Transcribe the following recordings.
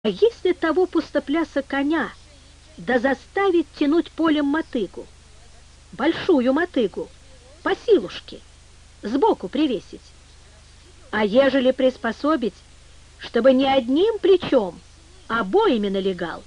А если того пустопляса коня, да заставить тянуть полем мотыгу, большую мотыгу, по силушке, сбоку привесить? А ежели приспособить, чтобы не одним плечом, а обоими налегал?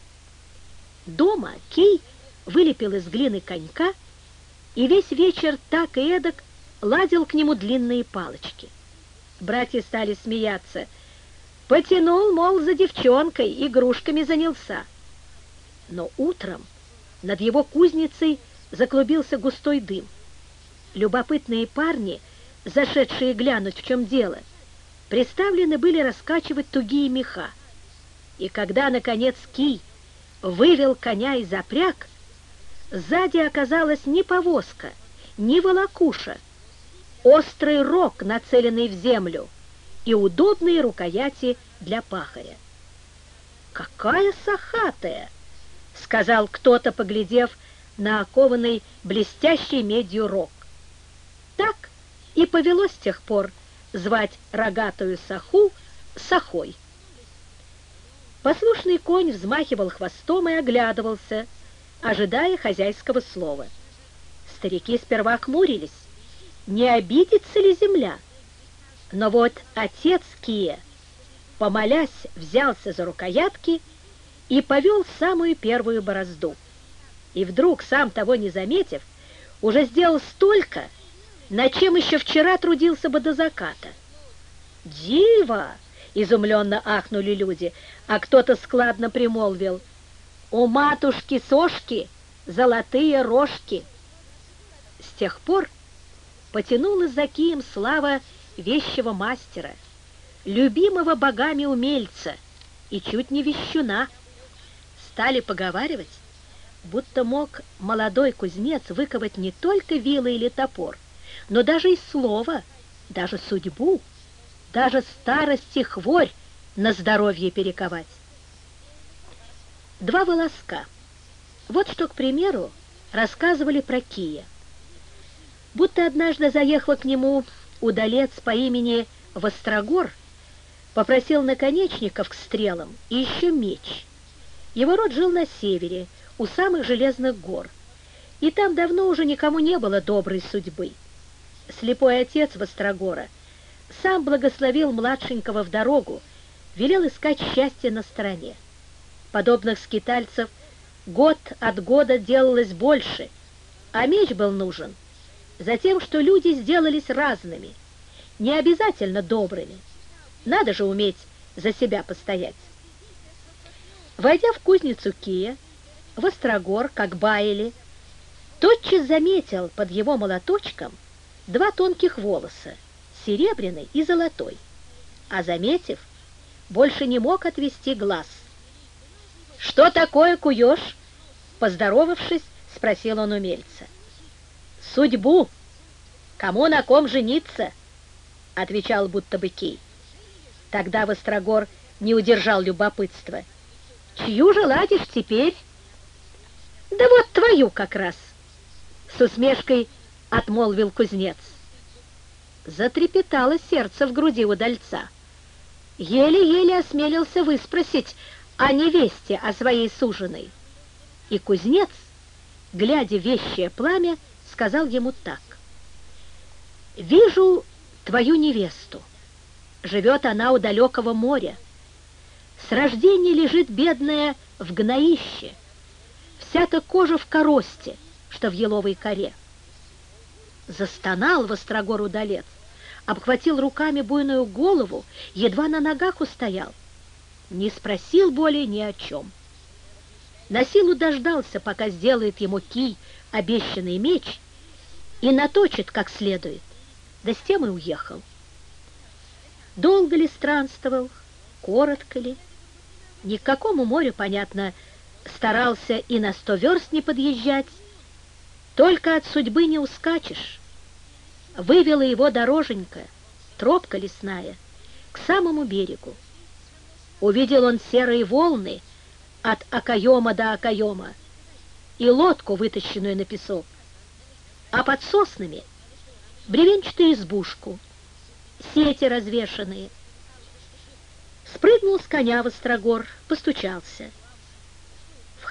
Дома Кий вылепил из глины конька и весь вечер так и эдак ладил к нему длинные палочки. Братья стали смеяться. Потянул, мол, за девчонкой, игрушками занялся. Но утром над его кузницей заклубился густой дым. Любопытные парни, зашедшие глянуть, в чем дело, приставлены были раскачивать тугие меха. И когда, наконец, Кий вывел коня и запряг, сзади оказалась не повозка, не волокуша, острый рог, нацеленный в землю, и удобные рукояти для пахаря. «Какая сахатая!» — сказал кто-то, поглядев на окованный блестящей медью рог. Так и повелось с тех пор звать рогатую саху сахой. Послушный конь взмахивал хвостом и оглядывался, ожидая хозяйского слова. Старики сперва хмурились, не обидится ли земля. Но вот отец Кия, помолясь, взялся за рукоятки и повел самую первую борозду. И вдруг, сам того не заметив, уже сделал столько, над чем еще вчера трудился бы до заката. «Диво!» — изумленно ахнули люди, а кто-то складно примолвил: «У матушки Сошки золотые рожки!» С тех пор потянулась за Кием слава вещего мастера, любимого богами умельца и чуть не вещуна. Стали поговаривать, будто мог молодой кузнец выковать не только вилы или топор, но даже и слово, даже судьбу, даже старость и хворь на здоровье перековать. Два волоска. Вот что, к примеру, рассказывали про Кия. Будто однажды заехал к нему удалец по имени Вострогор, попросил наконечников к стрелам и еще меч. Его род жил на севере, у самых железных гор, и там давно уже никому не было доброй судьбы. Слепой отец Вострогора сам благословил младшенького в дорогу, велел искать счастье на стороне. Подобных скитальцев год от года делалось больше, а меч был нужен затем, что люди сделались разными, не обязательно добрыми. Надо же уметь за себя постоять. Войдя в кузницу Кия, Вострогор, как баяли, тотчас заметил под его молоточком два тонких волоса, серебряный и золотой, а заметив, больше не мог отвести глаз. «Что такое куешь?» — поздоровавшись, спросил он умельца. «Судьбу! Кому на ком жениться?» — отвечал будто бы Кий. Тогда Вострогор не удержал любопытства. «Чью же ладишь теперь?» «Да вот твою как раз!» — с усмешкой отмолвил кузнец. Затрепетало сердце в груди удальца. Еле-еле осмелился выспросить о невесте, о своей суженой. И кузнец, глядя в вещее пламя, сказал ему так: «Вижу твою невесту. Живет она у далекого моря. С рождения лежит бедная в гноище, вся-то кожа в коросте, что в еловой коре». Застонал Вострогор удалец, обхватил руками буйную голову, едва на ногах устоял. Не спросил более ни о чем. Насилу дождался, пока сделает ему Кий обещанный меч и наточит как следует, да с тем и уехал. Долго ли странствовал, коротко ли? Ни к какому морю, понятно, старался и на 100 верст не подъезжать. Только от судьбы не ускачешь. Вывела его дороженька, тропка лесная, к самому берегу. Увидел он серые волны от окоема до окоема и лодку, вытащенную на песок, а под соснами бревенчатую избушку, сети развешанные. Спрыгнул с коня в острогор, постучался.